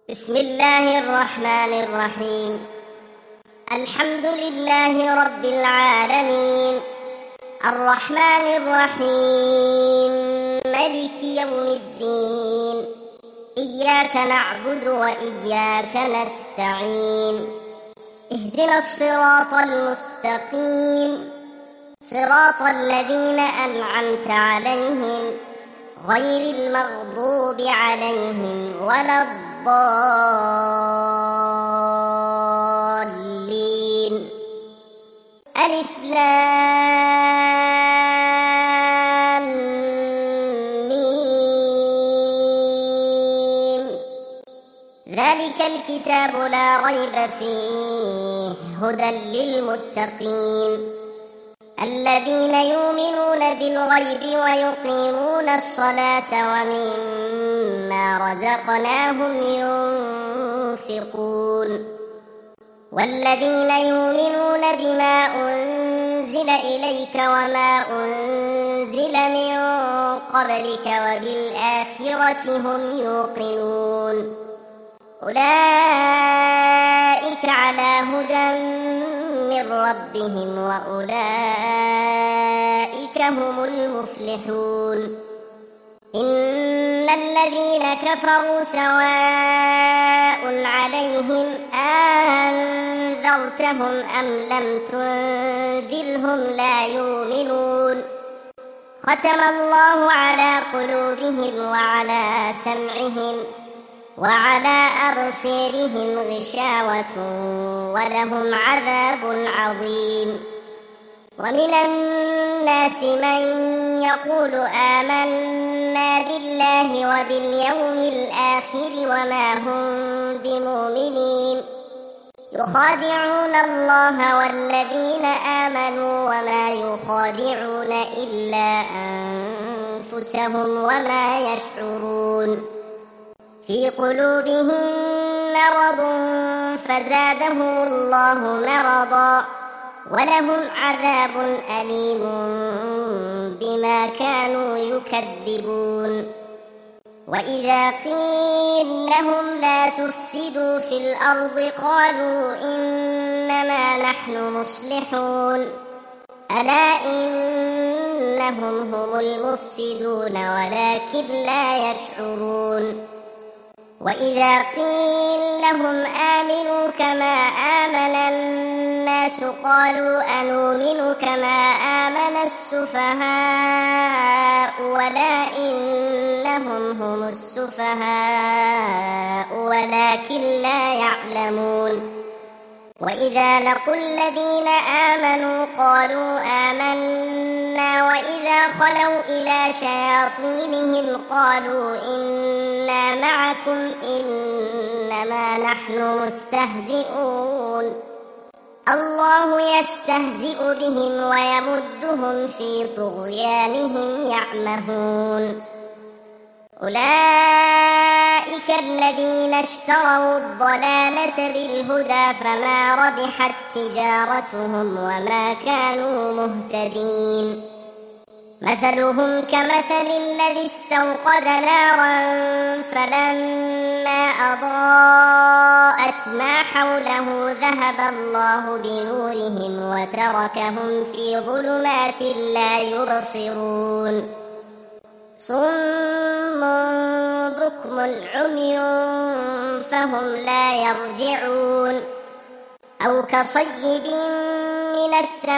بسم الله الرحمن الرحيم. الحمد لله رب العالمين، الرحمن الرحيم، مالك يوم الدين. إياك نعبد وإياك نستعين. اهدنا الصراط المستقيم، صراط الذين أنعمت عليهم غير المغضوب عليهم ولا الضالين. ألف لام ميم. ذلك الكتاب لا ريب فيه هدى للمتقين الذين يؤمنون بالغيب ويقيمون الصلاة ومما رزقناهم ينفقون والذين يؤمنون بما أنزل إليك وما أنزل من قبلك وبالآخرة هم يوقنون أولئك على هدى من ربهم وأولئك هم المفلحون. إن الذين كفروا سواء عليهم أنذرتهم أم لم تنذرهم لا يؤمنون. ختم الله على قلوبهم وعلى سمعهم وعلى أبصارهم غشاوة ولهم عذاب عظيم. ومن الناس من يقول آمنا بالله وباليوم الآخر وما هم بمؤمنين يخادعون الله والذين آمنوا وما يخادعون إلا أنفسهم وما يشعرون. في قلوبهم مرض فزادهم الله مرضا ولهم عذاب أليم بما كانوا يكذبون. وإذا قيل لهم لا تفسدوا في الأرض قالوا إنما نحن مصلحون ألا إنهم هم المفسدون ولكن لا يشعرون. وإذا قيل لهم آمنوا كما آمن الناس قالوا أنؤمن كما آمن السفهاء ولا إنهم هم السفهاء ولكن لا يعلمون. وإذا لقوا الذين آمنوا قالوا آمنا وإذا خلوا إلى شياطينهم قالوا إنا معكم إنما نحن مستهزئون. الله يستهزئ بهم ويمدهم في طغيانهم يعمهون. أولئك الذين اشتروا الضلالة بالهدى فما ربحت تجارتهم وما كانوا مهتدين. مثلهم كمثل الذي استوقد نارا فلما أضاءت ما حوله ذهب الله بنورهم وتركهم في ظلمات لا يبصرون. صم بكم عمي فهم لا يرجعون. أو كصيب من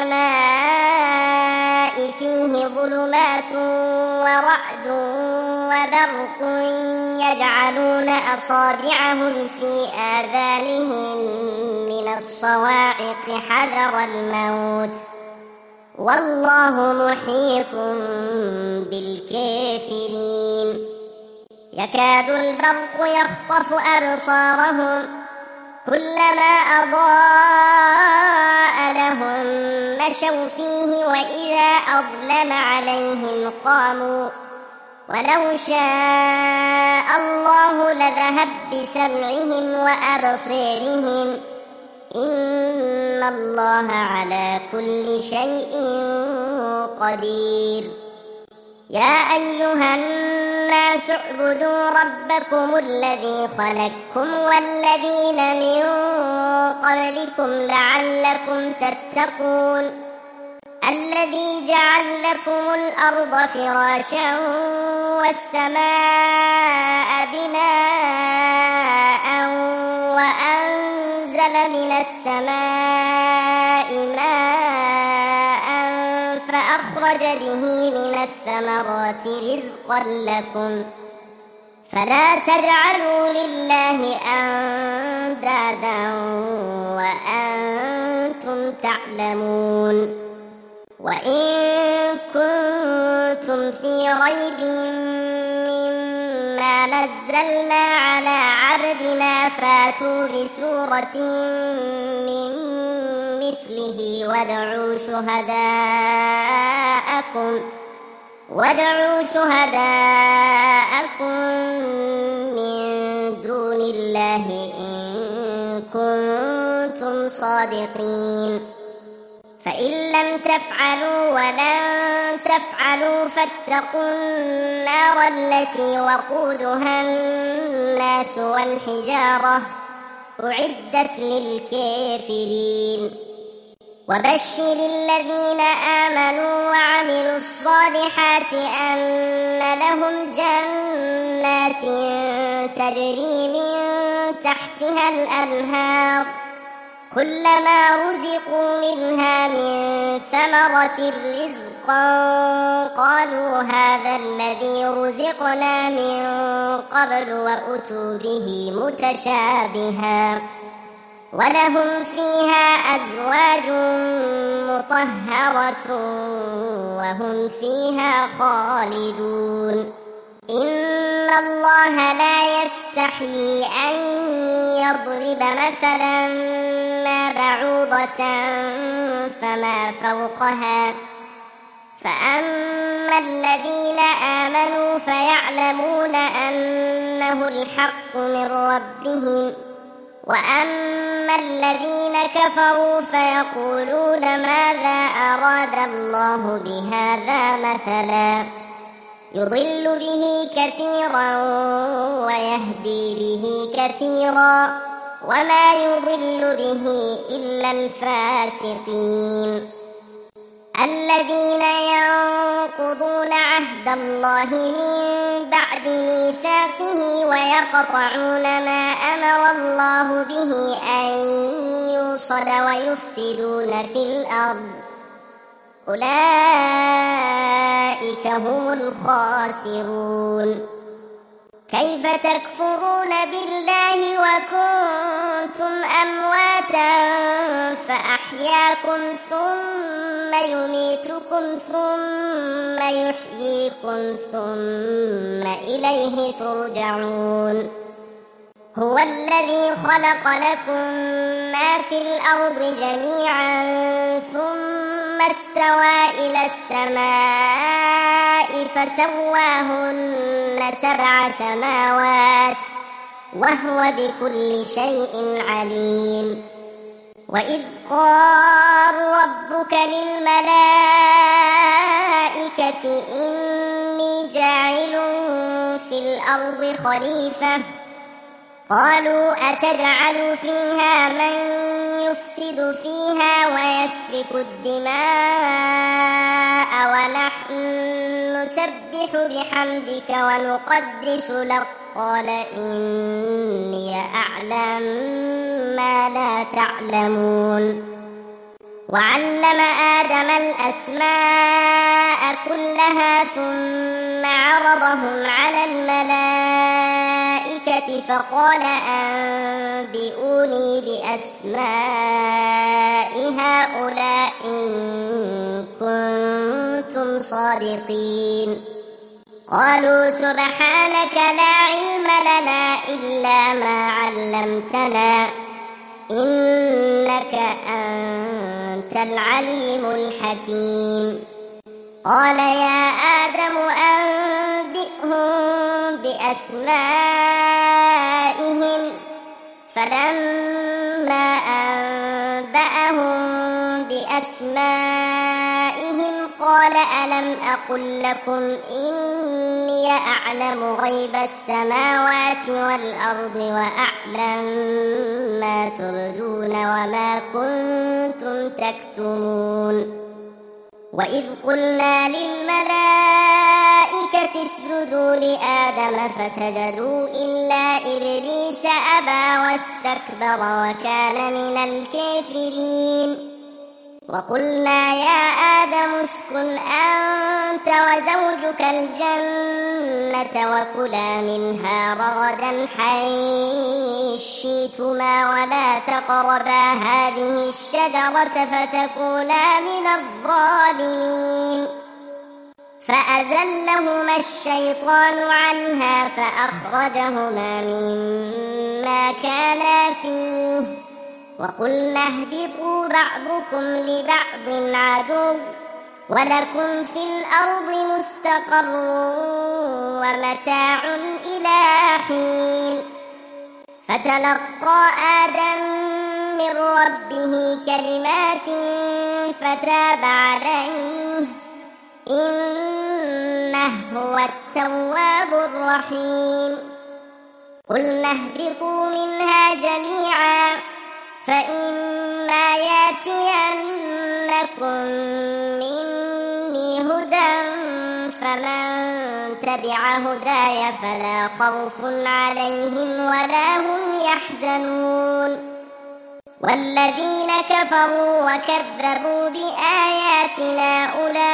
السماء فيه ظلمات ورعد وبرق يجعلون أصابعهم في آذانهم من الصواعق حذر الموت والله محيط بالكافرين. يكاد البرق يخطف أبصارهم كلما أضاء لهم مشوا فيه وإذا أظلم عليهم قاموا ولو شاء الله لذهب بسمعهم وأبصارهم إن الله على كل شيء قدير. يا أيها الناس اعبدوا ربكم الذي خلقكم والذين من قبلكم لعلكم تتقون الذي جعل لكم الأرض فراشا والسماء بناء وأنزل من السماء ماء فأخرج به من الثمرات رزقا لكم فلا تجعلوا لله أندادا وأنتم تعلمون وإن كنتم في ريب مما نزلنا على عبدنا فاتوا بسورة من مثله وادعوا شهداءكم من دون الله إن كنتم صادقين فإن لم تفعلوا ولن تفعلوا فاتقوا النار التي وقودها الناس والحجارة أعدت للكافرين وبشر الذين آمنوا وعملوا الصالحات أن لهم جنات تجري من تحتها الأنهار كلما رزقوا منها من ثمرة رزقا قالوا هذا الذي رزقنا من قبل وأتوا به متشابها ولهم فيها أزواج مطهرة وهم فيها خالدون إن الله لا يستحيي أن يضرب مثلا ما بعوضة فما فوقها فأما الذين آمنوا فيعلمون أنه الحق من ربهم وأما الذين كفروا فيقولون ماذا أراد الله بهذا مثلا يضل به كثيرا ويهدي به كثيرا وما يضل به إلا الفاسقين الذين ينقضون عهد الله من بعد ميثاقه ويقطعون ما أمر الله به أن يوصل ويفسدون في الأرض أولئك هم الخاسرون كيف تكفرون بالله وكنتم أمواتا فأحياكم ثم يميتكم ثم يحييكم ثم إليه ترجعون هو الذي خلق لكم ما في الأرض جميعا ثم استوى إلى السماء فسواهن 7 سماوات وهو بكل شيء عليم وإذ قال ربك للملائكة إني جاعل في الأرض خليفة قالوا أتجعل فيها من يفسد فيها ويسفك الدماء ونحن نسبح بحمدك ونقدس لك قال إني أعلم ما لا تعلمون وعلم آدم الأسماء كلها ثم عرضهم على الملائكة فقال أنبئوني بأسماء هؤلاء إن كنتم صادقين قالوا سبحانك لا علم لنا إلا ما علمتنا إنك أنت العليم الحكيم قال يا آدم أنبئهم بأسمائهم فلما أنبأهم بأسمائهم قال ألم أقل لكم إني أعلم غيب السماوات والأرض وأعلم ما تبدون وما كنتم تكتمون وإذ قلنا للملائكة اسجدوا لآدم فسجدوا إلا إبليس أبى واستكبر وكان من الكافرين وقلنا يا آدم اسكن أنت وزوجك الجنة وكلا منها رغدا حيث شئتما ولا تقربا هذه الشجرة فتكونا من الظالمين فأزلهما الشيطان عنها فأخرجهما مما كانا فيه وقلنا اهبطوا بعضكم لبعض عدو ولكم في الأرض مستقر ومتاع إلى حين فتلقى آدم من ربه كلمات فتاب عليه إنه هو التواب الرحيم قلنا اهبطوا منها جميعا فإما يأتينكم مني هدى فمن تبع هداي فلا خوف عليهم ولا هم يحزنون والذين كفروا وكذبوا بآياتنا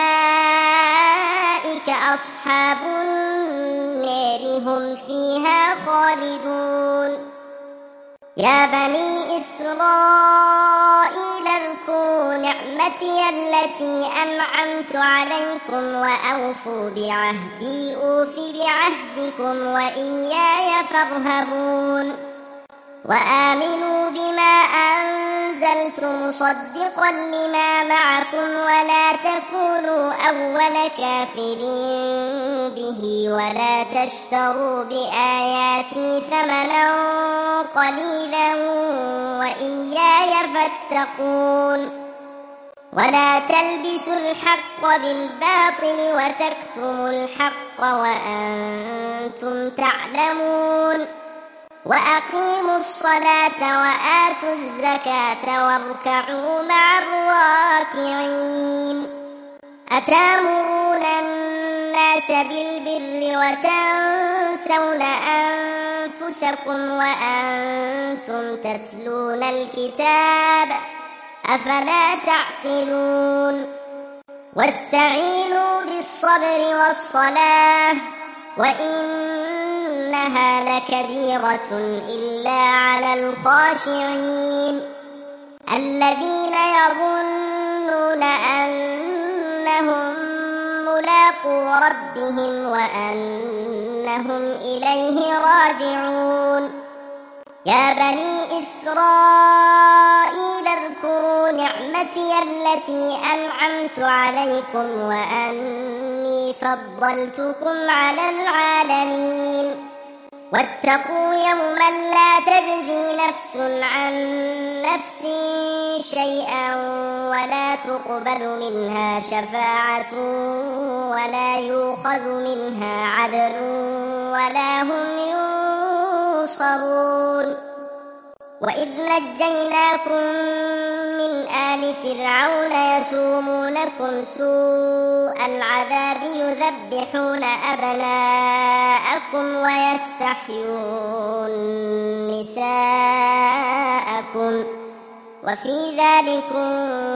أولئك أصحاب النار هم فيها خالدون يا بني إسرائيل اذكروا نعمتي التي أنعمت عليكم وأوفوا بعهدي أوف بعهدكم وإياي فارهبون وآمنوا بما أنزلت مصدقا لما معكم ولا تكونوا أول كافر به ولا تشتروا بآياتي ثمنا قليلا وإياي فاتقون ولا تلبسوا الحق بالباطل وتكتموا الحق وأنتم تعلمون وأقيموا الصلاة وآتوا الزكاة واركعوا مع الراكعين أتأمرون الناس بالبر وتنسون أنفسكم وأنتم تتلون الكتاب أفلا تعقلون واستعينوا بالصبر والصلاة وإنها لكبيرة إلا على الخاشعين الذين يظنون أنهم ملاقو ربهم وأنهم إليه راجعون يا بني إسرائيل اذكروا نعمتي التي أنعمت عليكم وأني فضلتكم على العالمين واتقوا يوما لا تجزي نفس عن نفس شيئا ولا تقبل منها شفاعة ولا يؤخذ منها عدل ولا هم ينصرون وإذ نجيناكم من آل فرعون يسومونكم سوء العذاب يذبحون أبناءكم ويستحيون نساءكم وفي ذلكم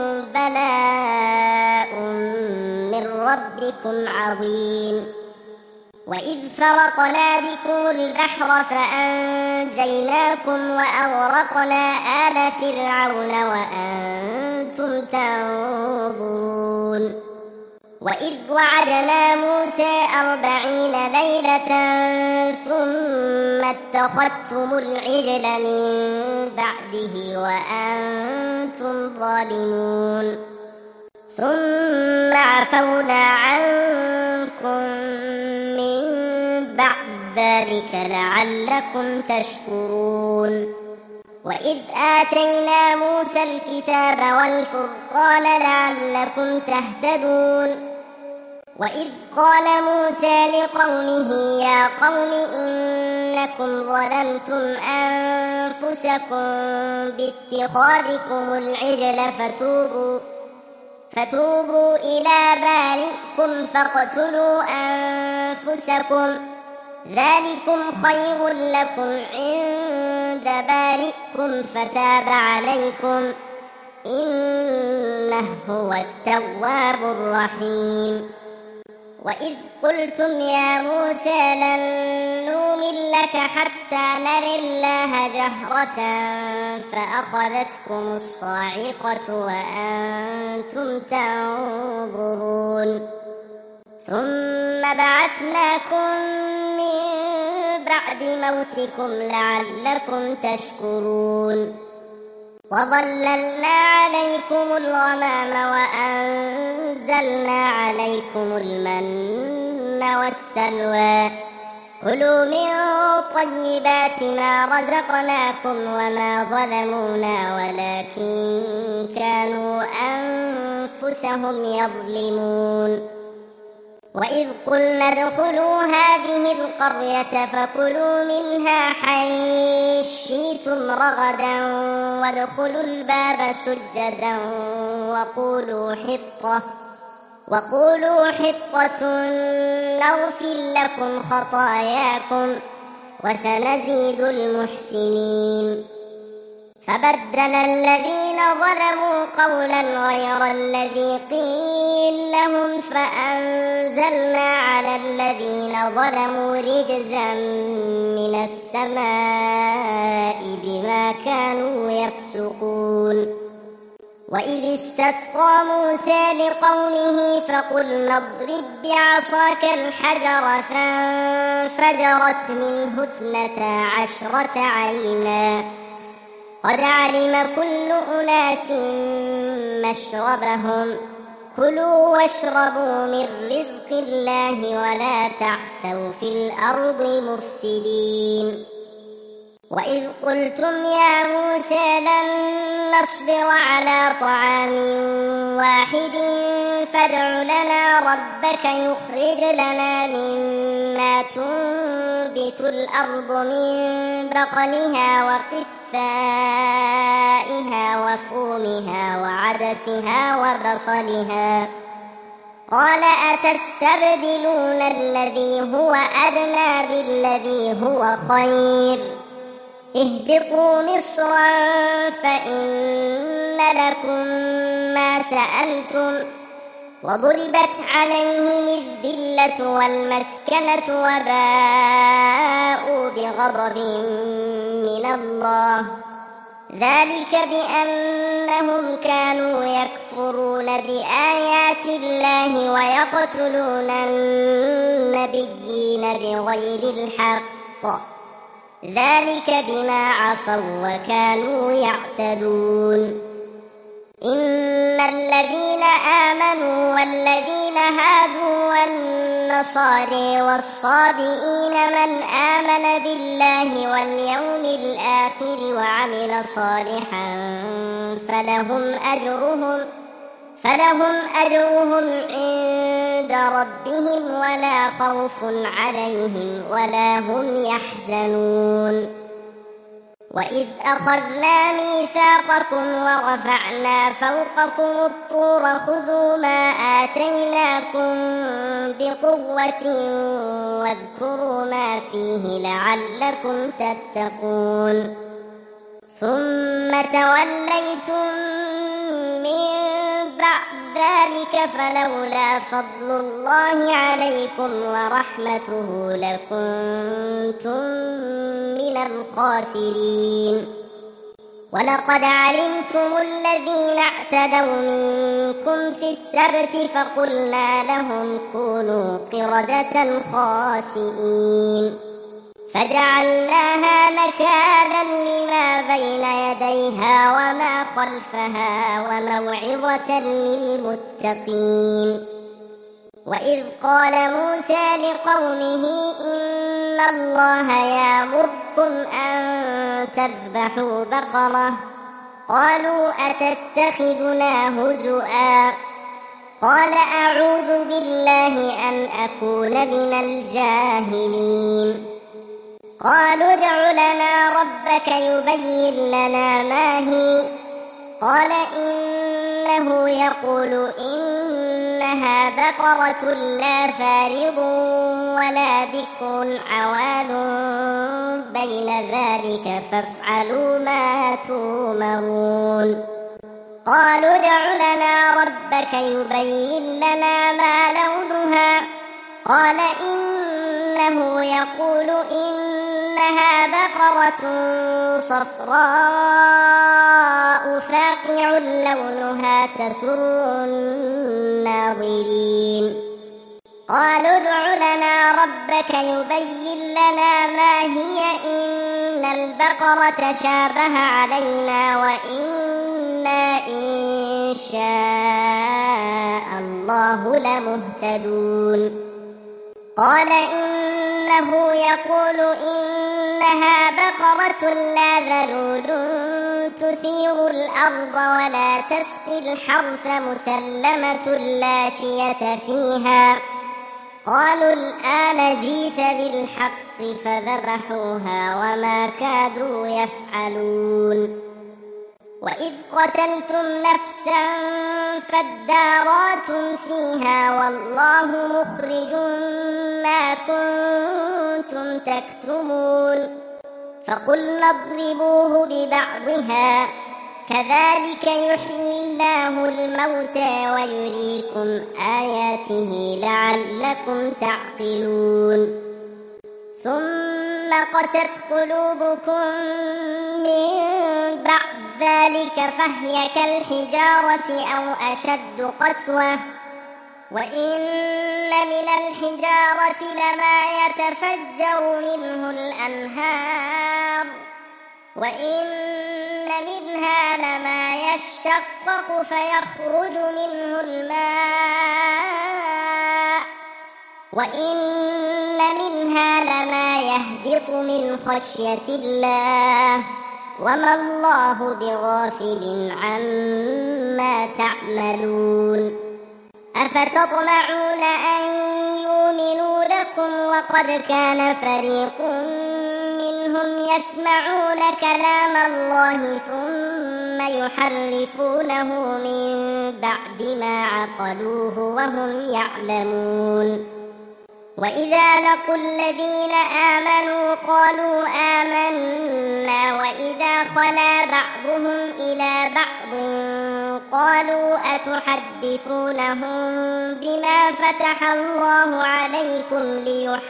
بلاء من ربكم عظيم وإذ فرقنا بكم البحر فأنجيناكم وأغرقنا آل فرعون وأنتم تنظرون وإذ وعدنا موسى 40 ليلة ثم اتخذتم العجل من بعده وأنتم ظالمون ثم عفونا عنكم من بعد ذلك لعلكم تشكرون وإذ آتينا موسى الكتاب والفرقان لعلكم تهتدون وإذ قال موسى لقومه يا قوم إنكم ظلمتم أنفسكم باتخاذكم العجل فتوبوا إلى بارئكم فاقتلوا أنفسكم ذلكم خير لكم عند بارئكم فتاب عليكم إنه هو التواب الرحيم. وإذ قلتم يا موسى لن نؤمن لك حتى نرى الله جهرة فأخذتكم الصاعقة وأنتم تنظرون ثم بعثناكم من بعد موتكم لعلكم تشكرون وظللنا عليكم الغمام وأنزلنا عليكم المن والسلوى كلوا من طيبات ما رزقناكم وما ظلمونا ولكن كانوا أنفسهم يظلمون. وإذ قلنا ادخلوا هذه القرية فكلوا منها حيث شئتم رغدا وادخلوا الباب سجدا وقولوا حطة نغفر لكم خطاياكم وسنزيد المحسنين. فبدل الذين ظلموا قولا غير الذي قيل لهم فأنزلنا على الذين ظلموا رجزا من السماء بما كانوا يفسقون. وإذ استسقى موسى لقومه فقلنا اضرب بعصاك الحجر فانفجرت منه 12 عينا قد علم كل أناس مشربهم كلوا واشربوا من رزق الله ولا تعثوا في الأرض مفسدين. وإذ قلتم يا موسى لن نصبر على طعام واحد فادع لنا ربك يخرج لنا مما تنبت الأرض من بقلها وقثائها وفومها وعدسها وبصلها قال أتستبدلون الذي هو أدنى بالذي هو خير اهبطوا مصرا فإن لكم ما سألتم وضربت عليهم الذلة والمسكنة وباءوا بغضب من الله ذلك بأنهم كانوا يكفرون بآيات الله ويقتلون النبيين بغير الحق ذلك بما عصوا وكانوا يعتدون. إن الذين آمنوا والذين هادوا والنصارى والصابئين من آمن بالله واليوم الآخر وعمل صالحا فلهم أجرهم عند ربهم ولا خوف عليهم ولا هم يحزنون. وإذ أخذنا ميثاقكم ورفعنا فوقكم الطور خذوا ما آتيناكم بقوة واذكروا ما فيه لعلكم تتقون ثم توليتم من بعد ذلك فلولا فضل الله عليكم ورحمته لكنتم من الخاسرين. ولقد علمتم الذين اعتدوا منكم في السبت فقلنا لهم كونوا قردة خاسئين فجعلناها نكالا لما بين يديها وما خلفها وموعظة للمتقين. وإذ قال موسى لقومه إن الله يأمركم أن تذبحوا بقرة قالوا أتتخذنا هزؤا قال أعوذ بالله أن أكون من الجاهلين قالوا ادع لنا ربك يبين لنا ما هي قال إنه يقول إنها بقرة لا فارض ولا بكر عوان بين ذلك فافعلوا ما تؤمرون قالوا ادع لنا ربك يبين لنا ما لونها قال إنه يقول إنها بقرة صفراء فاقع لونها تسر الناظرين قالوا ادع لنا ربك يبين لنا ما هي إن البقرة شابه علينا وإنا إن شاء الله لمهتدون قال إنه يقول إنها بقرة لا ذلول تثير الأرض ولا تسقي الحرث مسلمة لا شية فيها قالوا الآن جئت بالحق فذبحوها وما كادوا يفعلون وإذ قتلتم نفسا فادارأتم فيها والله مخرج ما كنتم تكتمون فقلنا اضربوه ببعضها كذلك يحيي الله الموتى ويريكم آياته لعلكم تعقلون ثم قست قلوبكم من بعد ذلك فهي كالحجارة أو أشد قسوة وإن من الحجارة لما يتفجر منه الأنهار وإن منها لما يشقق فيخرج منه الماء وإن منها لما يهبط من خشية الله وما الله بغافل عما تعملون أفتطمعون أن يؤمنوا لكم وقد كان فريق منهم يسمعون كلام الله ثم يحرفونه من بعد ما عقلوه وهم يعلمون وإذا لقوا الذين آمنوا قالوا آمنا وإذا خلا بعضهم إلى بعض قالوا أتحدثونهم بما فتح الله عليكم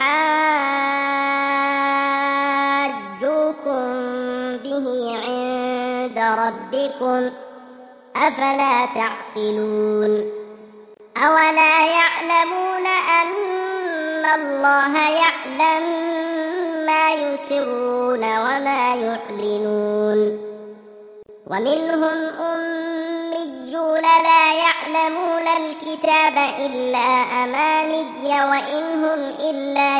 ليحاجوكم به عند ربكم أفلا تعقلون أولا يعلمون أن الله يعلم ما يسرون وما يعلنون ومنهم أميون لا يعلمون الكتاب إلا أماني وإن هم إلا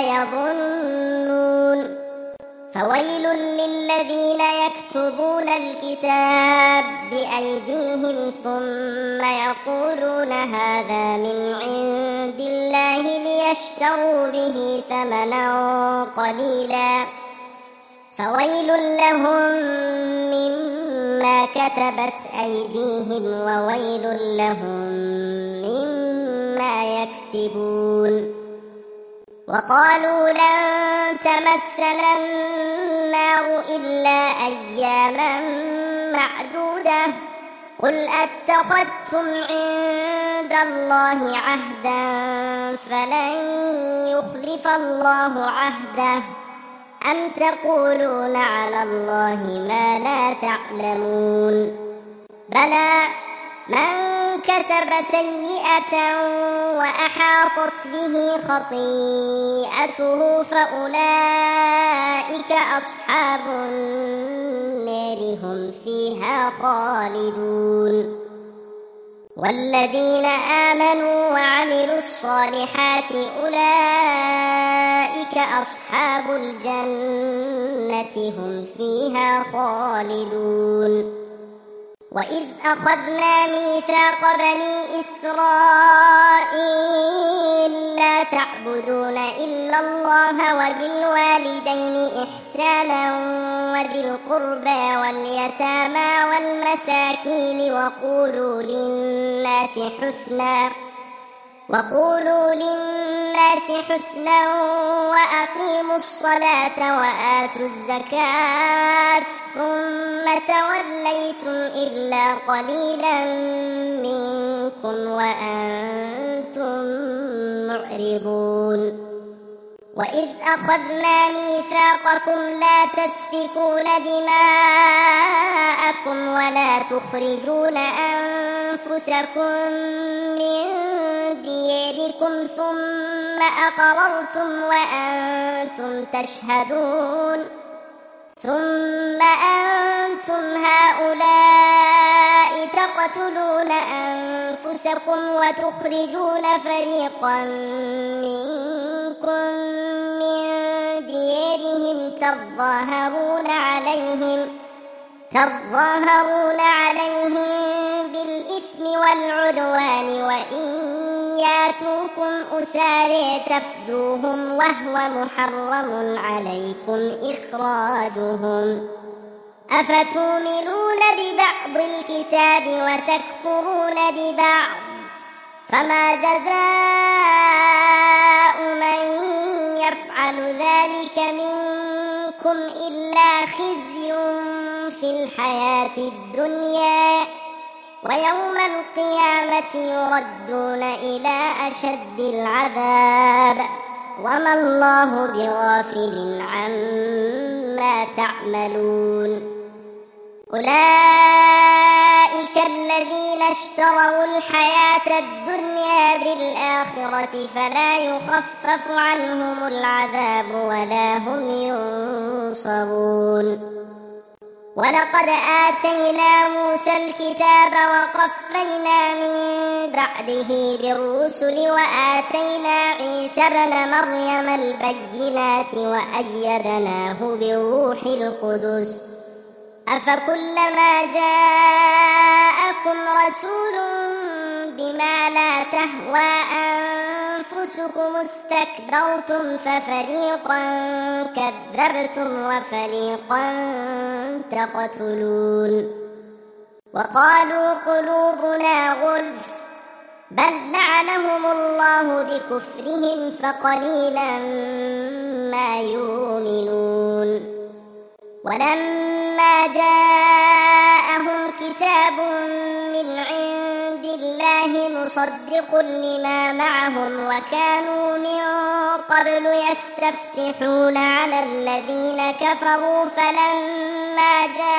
يظنون فويل للذين يكتبون الكتاب بأيديهم ثم يقولون هذا من عند الله ليشتروا به ثمنا قليلا فويل لهم مما كتبت أيديهم وويل لهم مما يكسبون وقالوا لن تمسنا النار إلا أياما معدودة قل أتخذتم عند الله عهدا فلن يخلف الله عهده أم تقولون على الله ما لا تعلمون بلى من كسب سيئة وأحاطت به خطيئته فأولئك أصحاب النار هم فيها خالدون والذين آمنوا وعملوا الصالحات أولئك أصحاب الجنة هم فيها خالدون وإذ أخذنا ميثاق بني إسرائيل لا تعبدون إلا الله وبالوالدين إحسانا وذي القربى واليتامى والمساكين وقولوا للناس حسنا وأقيموا الصلاة وآتوا الزكاة ثم توليتم إلا قليلا منكم وأنتم معرضون وإذ أخذنا ميثاقكم لا تسفكون دماءكم ولا تخرجون أنفسكم من دياركم ثم أقررتم وأنتم تشهدون ثم أنتم هؤلاء تقتلون أنفسكم وتخرجون فريقا منكم من ديارهم تظاهرون عليهم بالإثم والعدوان وإن ياتوكم أسارى تفدوهم وهو محرم عليكم إخراجهم أفتؤمنون ببعض الكتاب وتكفرون ببعض فما جزاء من يفعل ذلك منكم إلا خزي في الحياة الدنيا ويوم القيامة يردون إلى أشد العذاب وما الله بغافل عما تعملون أولئك الذين اشتروا الحياة الدنيا بالآخرة فلا يخفف عنهم العذاب ولا هم ينصرون ولقد آتينا موسى الكتاب وقفينا من بعده بالرسل وآتينا عيسى ابن مريم البينات وأيدناه بروح القدس أفكلما جاءكم رسول بما لا تهوى أنفسكم استكبرتم ففريقا كذبتم وفريقا تقتلون وقالوا قلوبنا غلف بل لعنهم الله بكفرهم فقليلا ما يؤمنون ولما جاءهم كتاب من عند الله مصدق لما معهم وكانوا من قبل يستفتحون على الذين كفروا فلما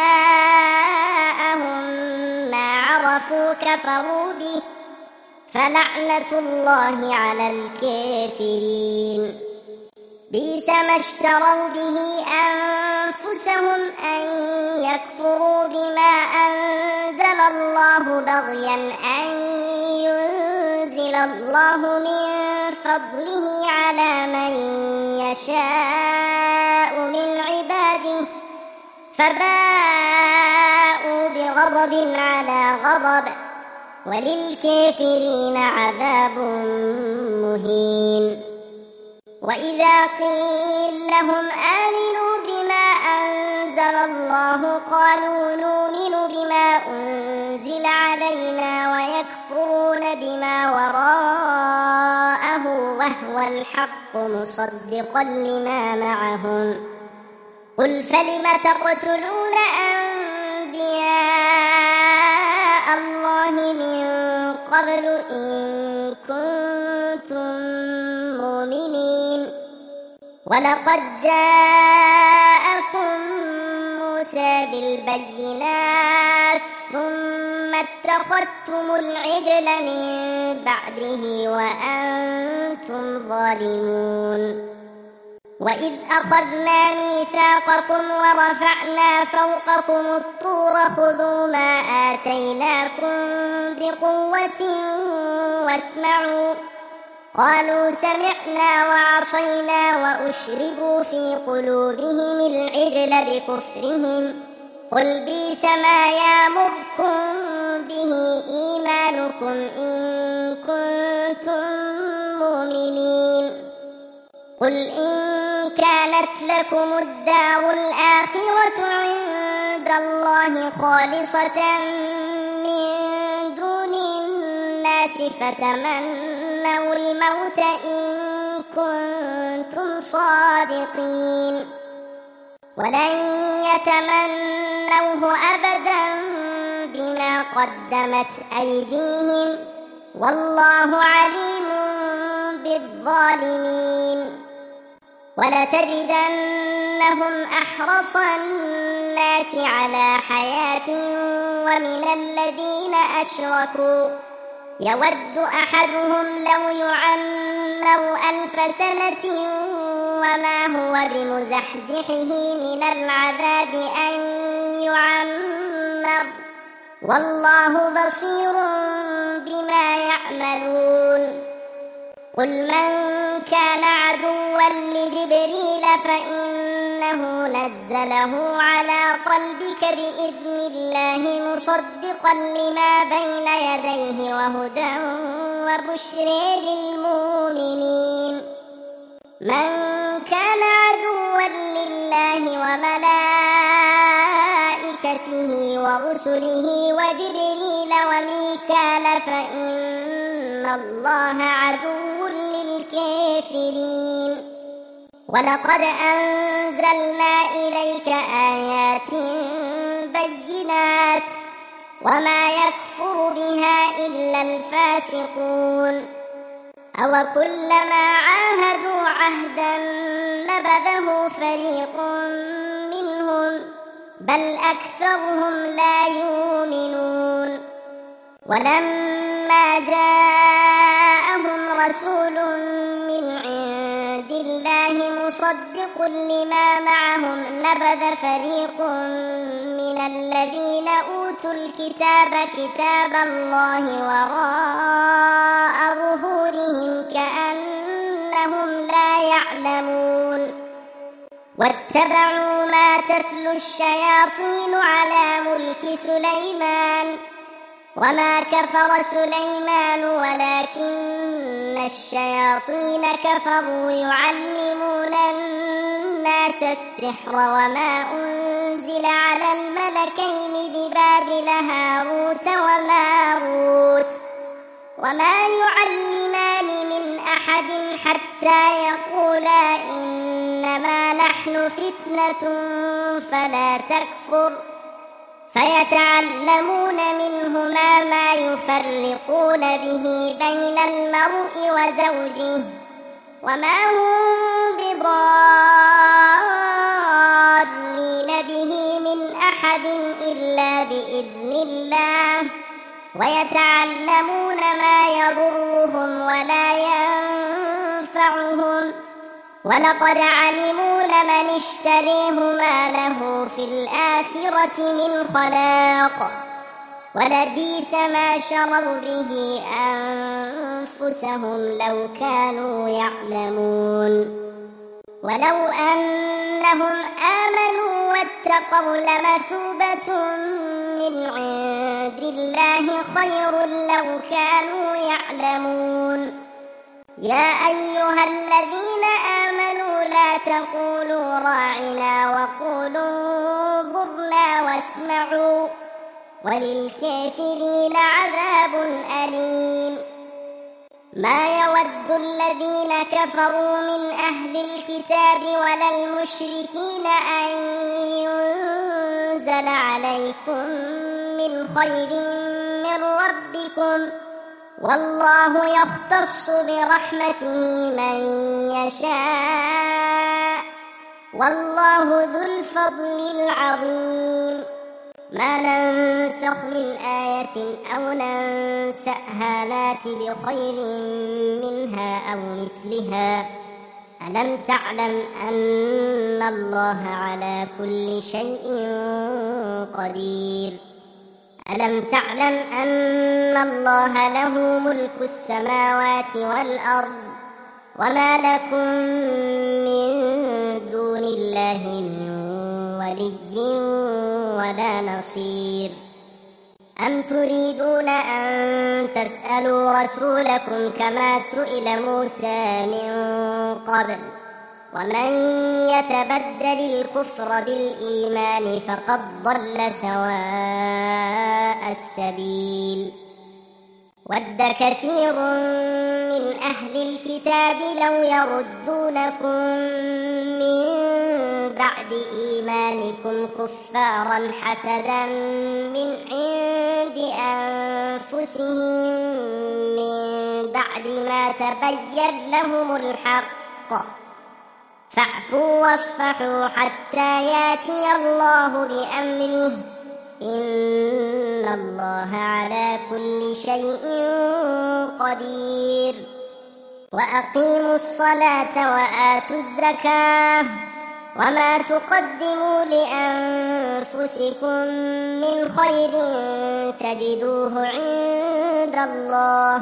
جاءهم ما عرفوا كفروا به فلعنة الله على الكافرين بئس ما اشتروا به أنفسهم أن يكفروا بما أنزل الله بغيا أن ينزل الله من فضله على من يشاء من عباده فباءوا بغضب على غضب وللكافرين عذاب مهين وإذا قيل لهم آمنوا بما أنزل الله قالوا نؤمن بما أنزل علينا ويكفرون بما وراءه وهو الحق مصدقا لما معهم قل فلم تقتلون أنبياء الله من قبل إن كنتم مؤمنين ولقد جاءكم موسى بالبينات ثم اتخذتم العجل من بعده وأنتم ظالمون وإذ أخذنا ميثاقكم ورفعنا فوقكم الطور خذوا ما آتيناكم بقوة واسمعوا قالوا سمعنا وعصينا وأشربوا في قلوبهم العجل بكفرهم قل بئس ما يأمركم به إيمانكم إن كنتم مؤمنين قل إن كانت لكم الدار الآخرة عند الله خالصة من دون الناس فتمنوا الموت إن كنتم صادقين ولن يتمنوه أبدا بما قدمت أيديهم والله عليم بالظالمين ولتجدنهم أحرص الناس على حياة ومن الذين أشركوا يود أحدهم لو يعمر 1000 سنة وما هو بمزحزحه من العذاب أن يعمر والله بصير بما يعملون قل من كان عدوا لجبريل فإنه نزله على قلبك بإذن الله مصدقا لما بين يديه وهدى وبشر للمؤمنين من كان عدوا لله وملائكته ورسله وجبريل وميكال فإن الله عدو للكافرين ولقد أنزلنا إليك آيات بينات وما يكفر بها إلا الفاسقون أوكلما عاهدوا عهدا نبذه فريق منهم بل أكثرهم لا يؤمنون ولما جاءهم رسول من عند الله مصدق لما معهم نبذ فريق من الذين أوتوا الكتاب كتاب الله وراء ظهورهم كأنهم لا يعلمون واتبعوا ما تتلو الشياطين على ملك سليمان وما كفر سليمان ولكن الشياطين كفروا يعلمون الناس السحر وما أنزل على الملكين ببابل هاروت وماروت وما يعلمان من أحد حتى يقولا إنما نحن فتنة فلا تكفر فيتعلمون منهما ما يفرقون به بين المرء وزوجه وما هم بضارين به من أحد إلا بإذن الله ويتعلمون ما يضرهم ولا ينفعهم ولقد علموا لمن اشتريه ما له في الآخرة من خلاق ولبئس ما شروا به أنفسهم لو كانوا يعلمون ولو أنهم آمنوا واتقوا لمثوبة من عند الله خير لو كانوا يعلمون يا أيها الذين آمنوا لا تقولوا راعنا وقولوا انظرنا واسمعوا وللكافرين عذاب أليم ما يود الذين كفروا من أهل الكتاب ولا المشركين أن ينزل عليكم من خير من ربكم والله يختص برحمته من يشاء والله ذو الفضل العظيم ما ننسخ من آية أو ننسأها نات بخير منها أو مثلها ألم تعلم أن الله على كل شيء قدير ألم تعلم أن الله له ملك السماوات والأرض وما لكم من دون الله من ولي ولا نصير. أم تريدون أن تسألوا رسولكم كما سئل موسى من قبل ومن يتبدل الكفر بالإيمان فقد ضل سواء السبيل. ود كثير من أهل الكتاب لو يردونكم من بعد إيمانكم كفارا حسدا من عند أنفسهم من بعد ما تبين لهم الحق فاعفوا واصفحوا حتى ياتي الله بأمره إن الله على كل شيء قدير. وأقيموا الصلاة وآتوا الزكاة وما تقدموا لأنفسكم من خير تجدوه عند الله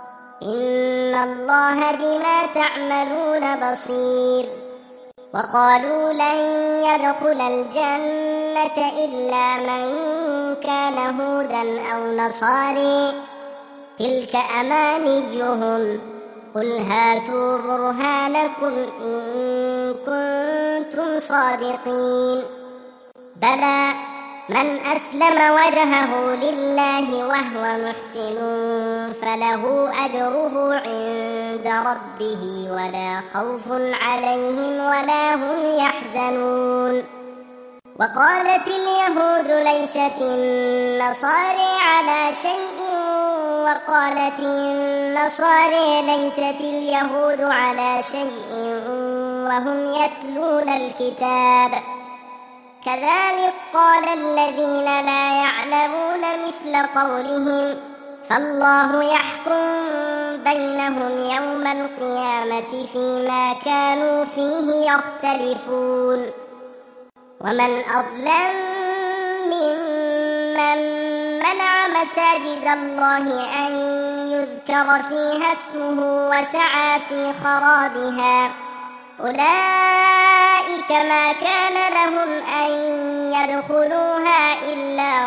إن الله بما تعملون بصير. وقالوا لن يدخل الجنة إلا من كان هودا أو نصاري تلك أمانيهم قل هاتوا برهانكم إن كنتم صادقين. بلى من أسلم وجهه لله وهو محسن فله أجره عند ربه ولا خوف عليهم ولا هم يحزنون. وقالت اليهود ليست النصارى على شيء وقالت النصارى ليست اليهود على شيء وهم يتلون الكتاب كذلك قال الذين لا يعلمون مثل قولهم فالله يحكم بينهم يوم القيامة فيما كانوا فيه يختلفون. ومن أظلم ممن منع مساجد الله أن يذكر فيها اسمه وسعى في خرابها أولئك ما كان لهم أن يدخلوها إلا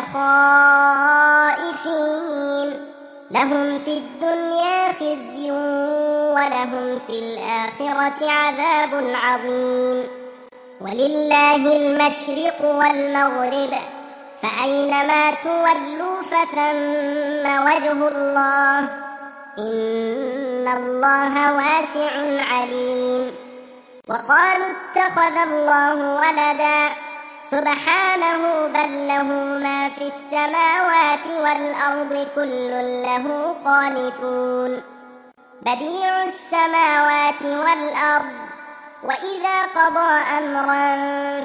خائفين لهم في الدنيا خزي ولهم في الآخرة عذاب عظيم. ولله المشرق والمغرب فأينما تولوا فثم وجه الله إن الله واسع عليم. وقالوا اتخذ الله ولدا سبحانه بل له ما في السماوات والأرض كل له قانتون بديع السماوات والأرض وإذا قضى أمرا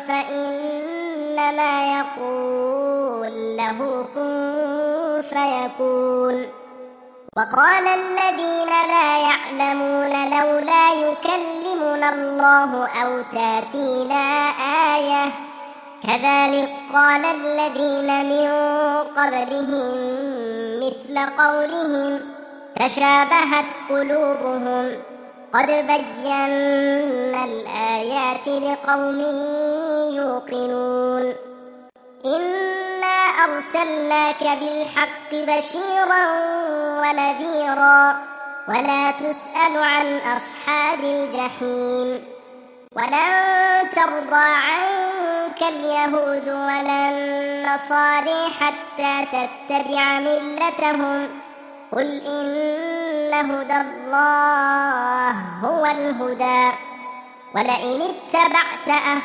فإنما يقول له كن فيكون. وقال الذين لا يعلمون لولا يكلمنا الله أو تاتينا آية كذلك قال الذين من قبلهم مثل قولهم تشابهت قلوبهم قد بينا الآيات لقوم يوقنون. إنا أرسلناك بالحق بشيرا ونذيرا ولا تسأل عن أصحاب الجحيم. ولن ترضى عنك اليهود ولا النصارى حتى تتبع ملتهم قل إن هدى الله هو الهدى ولئن اتبعت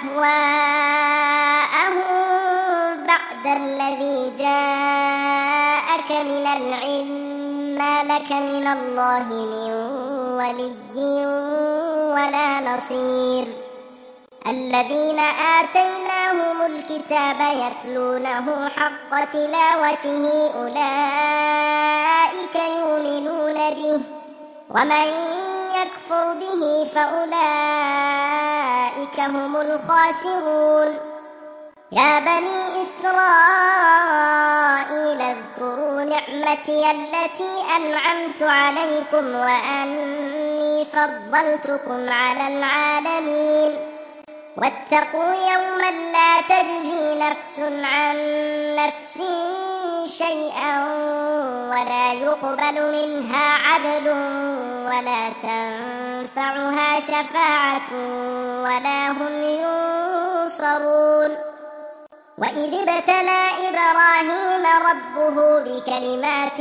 أهواءهم بعد الذي جاءك من العلم ما لك من الله من ولي ولا نصير. الذين آتيناهم الكتاب يتلونه حق تلاوته أولئك يؤمنون به ومن يكفر به فأولئك هم الخاسرون. يا بني إسرائيل اذكروا نعمتي التي أنعمت عليكم وأني فضلتكم على العالمين. واتقوا يوما لا تجزي نفس عن نفس شيئا ولا يقبل منها عدل ولا تنفعها شفاعة ولا هم ينصرون وإذ ابتلى إبراهيم ربه بكلمات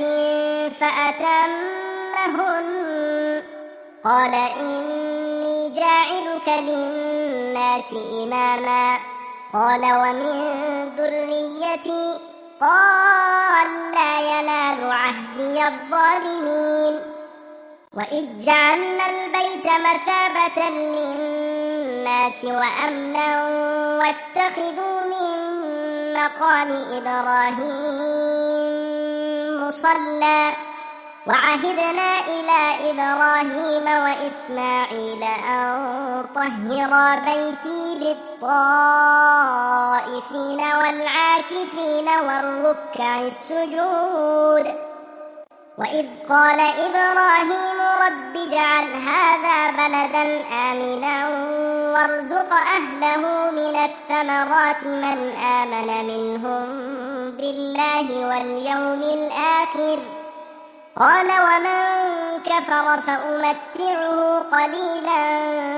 فأتمهن قال إني جاعلك للناس إماما قال ومن ذريتي قال لا ينال عهدي الظالمين وإذ جعلنا البيت مثابة للناس وأمنا واتخذوا من مقام إبراهيم مصلى وعهدنا إلى إبراهيم وإسماعيل أن طهرا بيتي للطائفين والعاكفين والركع السجود وإذ قال إبراهيم رب اجعل هذا بلدا آمنا وارزق أهله من الثمرات من آمن منهم بالله واليوم الآخر قال ومن كفر فأمتعه قليلا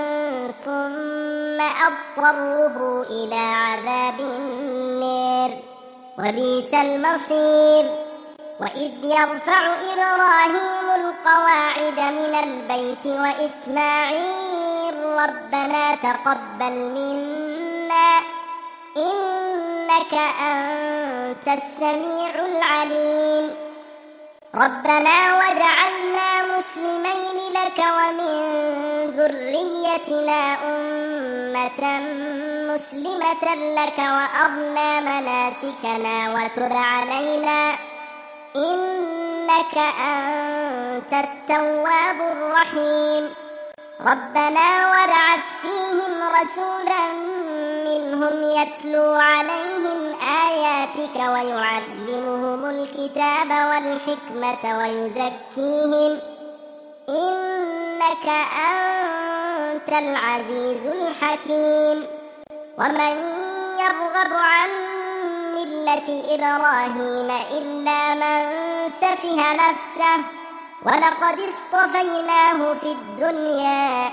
ثم أضطره إلى عذاب النار وبئس المصير وإذ يرفع إبراهيم القواعد من البيت وإسماعيل ربنا تقبل منا إنك أنت السميع العليم ربنا واجعلنا مسلمين لك ومن ذريتنا أمة مسلمة لك وأرنا مناسكنا وتب علينا إنك أنت التواب الرحيم ربنا وابعث فيهم رسولا منهم يتلو عليهم آياتك ويعلمهم الكتاب والحكمة ويزكيهم إنك أنت العزيز الحكيم ومن يرغب عن ملة إبراهيم إلا من سفه نفسه ولقد اصطفيناه في الدنيا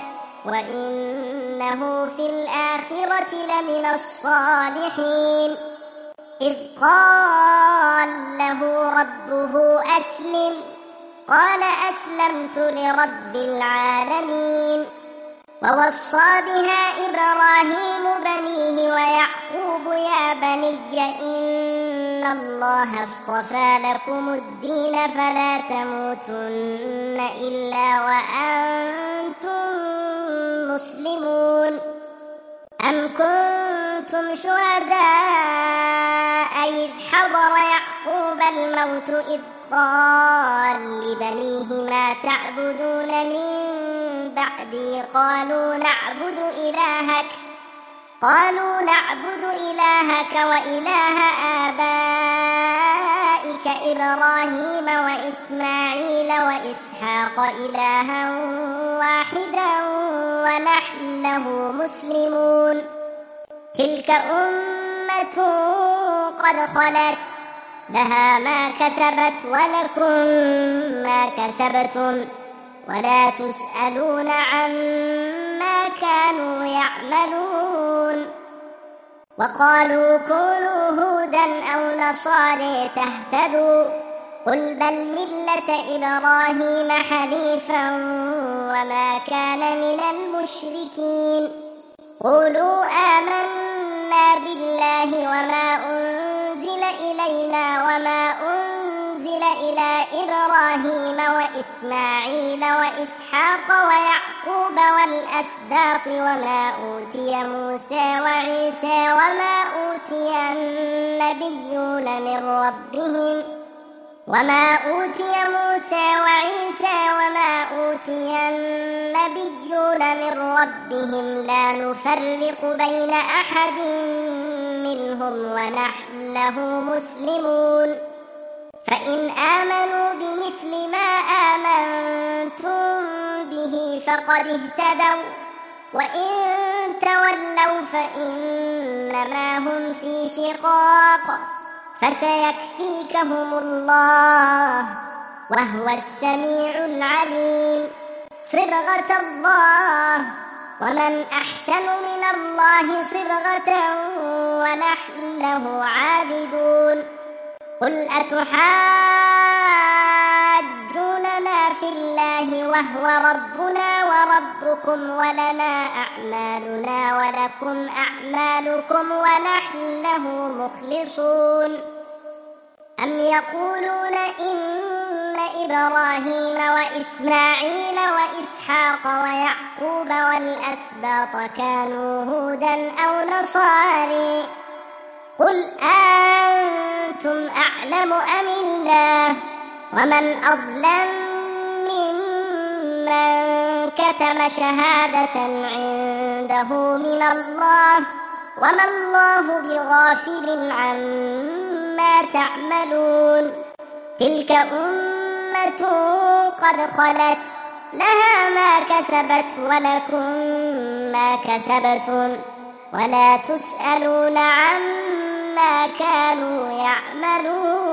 وإنه في الآخرة لمن الصالحين إذ قال له ربه أسلم قال أسلمت لرب العالمين ووصى بها إبراهيم بنيه ويعقوب يا بني إن الله اصطفى لكم الدين فلا تموتن إلا وأنتم مسلمون أم كنتم شهداء إذ حضر يعقوب الموت إذ قال لبنيه ما تعبدون من بعدي قالوا نعبد إلهك وإله آبائك إبراهيم وإسماعيل وإسحاق إلها واحدا ونحن له مسلمون تلك أمة قد خلت لها ما كسبت ولكم ما كسبتم ولا تسألون عما كانوا يعملون وقالوا كونوا هودا أو نصارى تهتدوا قل بل ملة إبراهيم حنيفا وما كان من المشركين قولوا آمنا بالله وما أنزل إلينا وما أنزل إلى إبراهيم وإسماعيل وإسحاق ويعقوب والأسباط وما أوتي موسى وعيسى وما أوتي النبيون من ربهم وما أوتي موسى وعيسى وما أوتي النبيون من ربهم لا نفرق بين أحد منهم ونحن له مسلمون فإن آمنوا بمثل ما آمنتم به فقد اهتدوا وإن تولوا فإنما هم في شقاق فسيكفيكهم الله وهو السميع العليم. صبغة الله ومن أحسن من الله صبغة ونحن له عابدون. قل أتحاجوننا في الله وهو ربنا وربكم ولنا أعمالنا ولكم أعمالكم ونحن له مخلصون. أم يقولون إن إبراهيم وإسماعيل وإسحاق ويعقوب والأسباط كانوا هودا أو نصاري قل أنتم أعلم أم الله ومن أظلم ممن كتم شهادة عنده من الله وما الله بغافل عما تعملون. تلك أمة قد خلت لها ما كسبت ولكم ما كسبتم ولا تسألون عما كانوا يعملون.